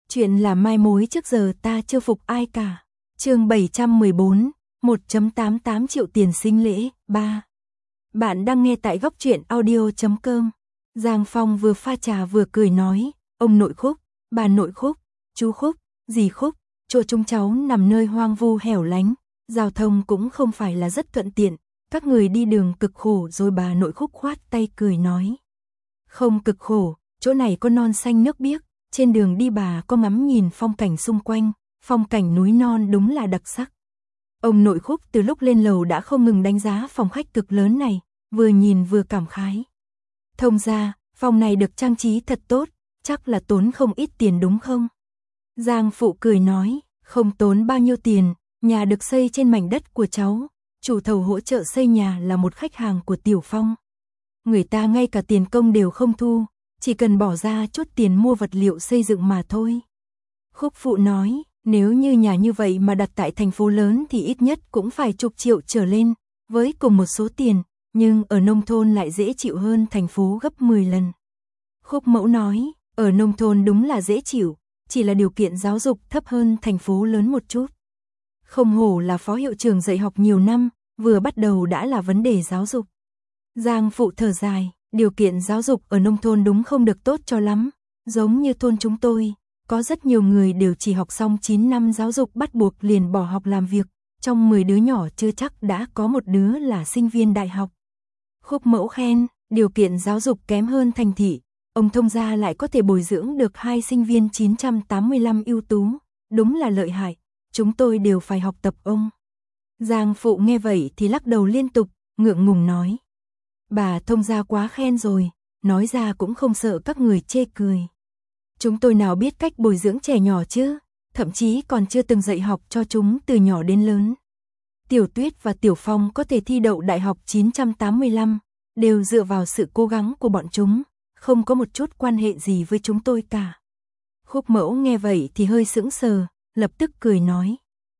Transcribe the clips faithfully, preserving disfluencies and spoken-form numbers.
Chuyện là mai mối trước giờ ta chưa phục ai cả. Chương bảy trăm mười bốn, một phẩy tám tám triệu tiền sinh lễ, ba. Bạn đang nghe tại góc truyện audio chấm com. Giang Phong vừa pha trà vừa cười nói, ông nội Khúc, bà nội Khúc, chú Khúc, dì Khúc, chỗ chúng cháu nằm nơi hoang vu hẻo lánh, giao thông cũng không phải là rất thuận tiện, các người đi đường cực khổ rồi. Bà nội Khúc khoát tay cười nói, không cực khổ, chỗ này có non xanh nước biếc, trên đường đi bà có ngắm nhìn phong cảnh xung quanh, phong cảnh núi non đúng là đặc sắc. Ông nội Khúc từ lúc lên lầu đã không ngừng đánh giá phòng khách cực lớn này, vừa nhìn vừa cảm khái. Thông ra, phòng này được trang trí thật tốt, chắc là tốn không ít tiền đúng không? Giang Phụ cười nói, không tốn bao nhiêu tiền, nhà được xây trên mảnh đất của cháu, chủ thầu hỗ trợ xây nhà là một khách hàng của Tiểu Phong. Người ta ngay cả tiền công đều không thu, chỉ cần bỏ ra chút tiền mua vật liệu xây dựng mà thôi. Khúc Phụ nói, nếu như nhà như vậy mà đặt tại thành phố lớn thì ít nhất cũng phải chục triệu trở lên, với cùng một số tiền, nhưng ở nông thôn lại dễ chịu hơn thành phố gấp mười lần. Khúc Mẫu nói, ở nông thôn đúng là dễ chịu, chỉ là điều kiện giáo dục thấp hơn thành phố lớn một chút. Không hổ là phó hiệu trưởng dạy học nhiều năm, vừa bắt đầu đã là vấn đề giáo dục. Giang Phụ thở dài, điều kiện giáo dục ở nông thôn đúng không được tốt cho lắm, giống như thôn chúng tôi, có rất nhiều người đều chỉ học xong chín năm giáo dục bắt buộc liền bỏ học làm việc, trong mười đứa nhỏ chưa chắc đã có một đứa là sinh viên đại học. Khúc Mẫu khen, điều kiện giáo dục kém hơn thành thị, ông Thông gia lại có thể bồi dưỡng được hai sinh viên chín trăm tám mươi lăm ưu tú, đúng là lợi hại, chúng tôi đều phải học tập ông. Giang Phụ nghe vậy thì lắc đầu liên tục, ngượng ngùng nói, bà Thông gia quá khen rồi, nói ra cũng không sợ các người chê cười. Chúng tôi nào biết cách bồi dưỡng trẻ nhỏ chứ, thậm chí còn chưa từng dạy học cho chúng từ nhỏ đến lớn. Tiểu Tuyết và Tiểu Phong có thể thi đậu đại học chín trăm tám mươi lăm, đều dựa vào sự cố gắng của bọn chúng, không có một chút quan hệ gì với chúng tôi cả. Khúc Mẫu nghe vậy thì hơi sững sờ, lập tức cười nói,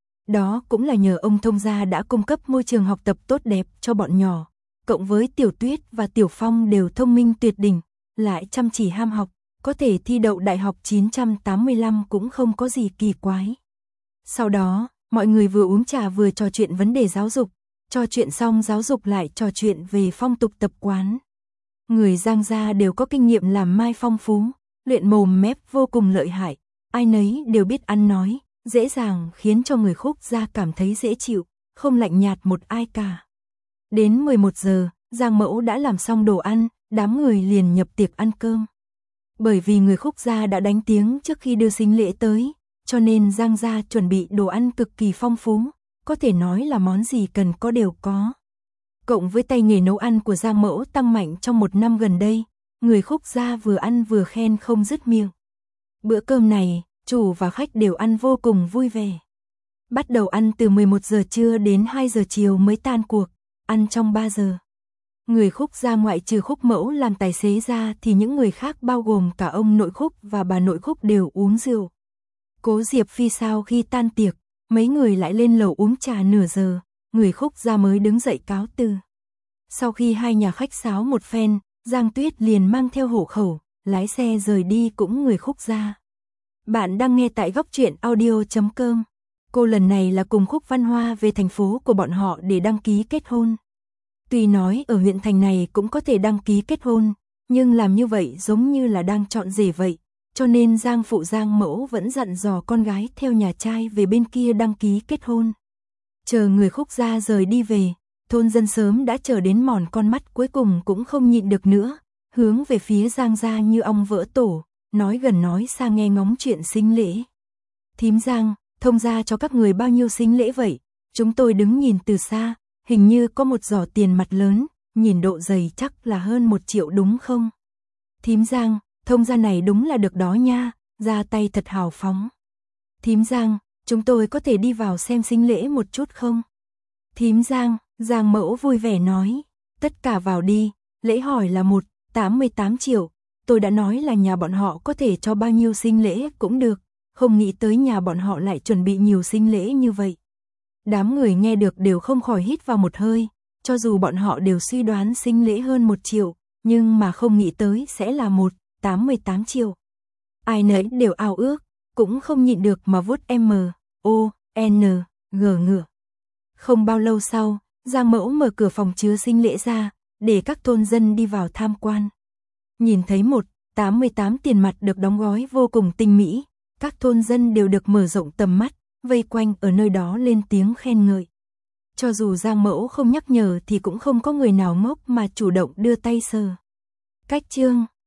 đó cũng là nhờ ông Thông gia đã cung cấp môi trường học tập tốt đẹp cho bọn nhỏ, cộng với Tiểu Tuyết và Tiểu Phong đều thông minh tuyệt đỉnh, lại chăm chỉ ham học, có thể thi đậu đại học chín trăm tám mươi lăm cũng không có gì kỳ quái. Sau đó, mọi người vừa uống trà vừa trò chuyện vấn đề giáo dục, trò chuyện xong giáo dục lại trò chuyện về phong tục tập quán. Người Giang gia đều có kinh nghiệm làm mai phong phú, luyện mồm mép vô cùng lợi hại, ai nấy đều biết ăn nói, dễ dàng khiến cho người Khúc gia cảm thấy dễ chịu, không lạnh nhạt một ai cả. Đến mười một giờ, Giang Mẫu đã làm xong đồ ăn, đám người liền nhập tiệc ăn cơm. Bởi vì người Khúc gia đã đánh tiếng trước khi đưa sính lễ tới, cho nên Giang gia chuẩn bị đồ ăn cực kỳ phong phú, có thể nói là món gì cần có đều có. Cộng với tay nghề nấu ăn của Giang Mẫu tăng mạnh trong một năm gần đây, người Khúc gia vừa ăn vừa khen không dứt miệng. Bữa cơm này, chủ và khách đều ăn vô cùng vui vẻ. Bắt đầu ăn từ mười một giờ trưa đến hai giờ chiều mới tan cuộc, ăn trong ba giờ. Người Khúc gia ngoại trừ Khúc Mẫu làm tài xế ra thì những người khác bao gồm cả ông nội Khúc và bà nội Khúc đều uống rượu. Cố Diệp Phi sau khi tan tiệc, mấy người lại lên lầu uống trà nửa giờ, người Khúc gia mới đứng dậy cáo từ. Sau khi hai nhà khách sáo một phen, Giang Tuyết liền mang theo hộ khẩu, lái xe rời đi cũng người Khúc gia. Bạn đang nghe tại góc truyện audio chấm com. Cô lần này là cùng Khúc Văn Hoa về thành phố của bọn họ để đăng ký kết hôn. Tuy nói ở huyện thành này cũng có thể đăng ký kết hôn, nhưng làm như vậy giống như là đang chọn rể vậy, cho nên Giang Phụ Giang Mẫu vẫn dặn dò con gái theo nhà trai về bên kia đăng ký kết hôn. Chờ người Khúc gia rời đi về, thôn dân sớm đã chờ đến mòn con mắt cuối cùng cũng không nhịn được nữa, hướng về phía Giang gia như ong vỡ tổ, nói gần nói xa nghe ngóng chuyện sính lễ. Thím Giang, Thông gia cho các người bao nhiêu sính lễ vậy? Chúng tôi đứng nhìn từ xa, hình như có một giỏ tiền mặt lớn, nhìn độ dày chắc là hơn một triệu đúng không? Thím Giang, Thông gia này đúng là được đó nha, ra tay thật hào phóng. Thím Giang, chúng tôi có thể đi vào xem sính lễ một chút không? Thím Giang, Giang Mẫu vui vẻ nói, tất cả vào đi, lễ hỏi là một, tám mươi tám triệu, tôi đã nói là nhà bọn họ có thể cho bao nhiêu sính lễ cũng được, không nghĩ tới nhà bọn họ lại chuẩn bị nhiều sính lễ như vậy. Đám người nghe được đều không khỏi hít vào một hơi, cho dù bọn họ đều suy đoán sính lễ hơn một triệu, nhưng mà không nghĩ tới sẽ là một, tám mươi tám triệu. Ai nấy đều ao ước, cũng không nhịn được mà vuốt M, O, N, G ngựa. Không bao lâu sau, Giang Mẫu mở cửa phòng chứa sinh lễ ra, để các thôn dân đi vào tham quan. Nhìn thấy một tám mươi tám tiền mặt được đóng gói vô cùng tinh mỹ, các thôn dân đều được mở rộng tầm mắt, vây quanh ở nơi đó lên tiếng khen ngợi. Cho dù Giang Mẫu không nhắc nhở thì cũng không có người nào ngốc mà chủ động đưa tay sờ. Cách chương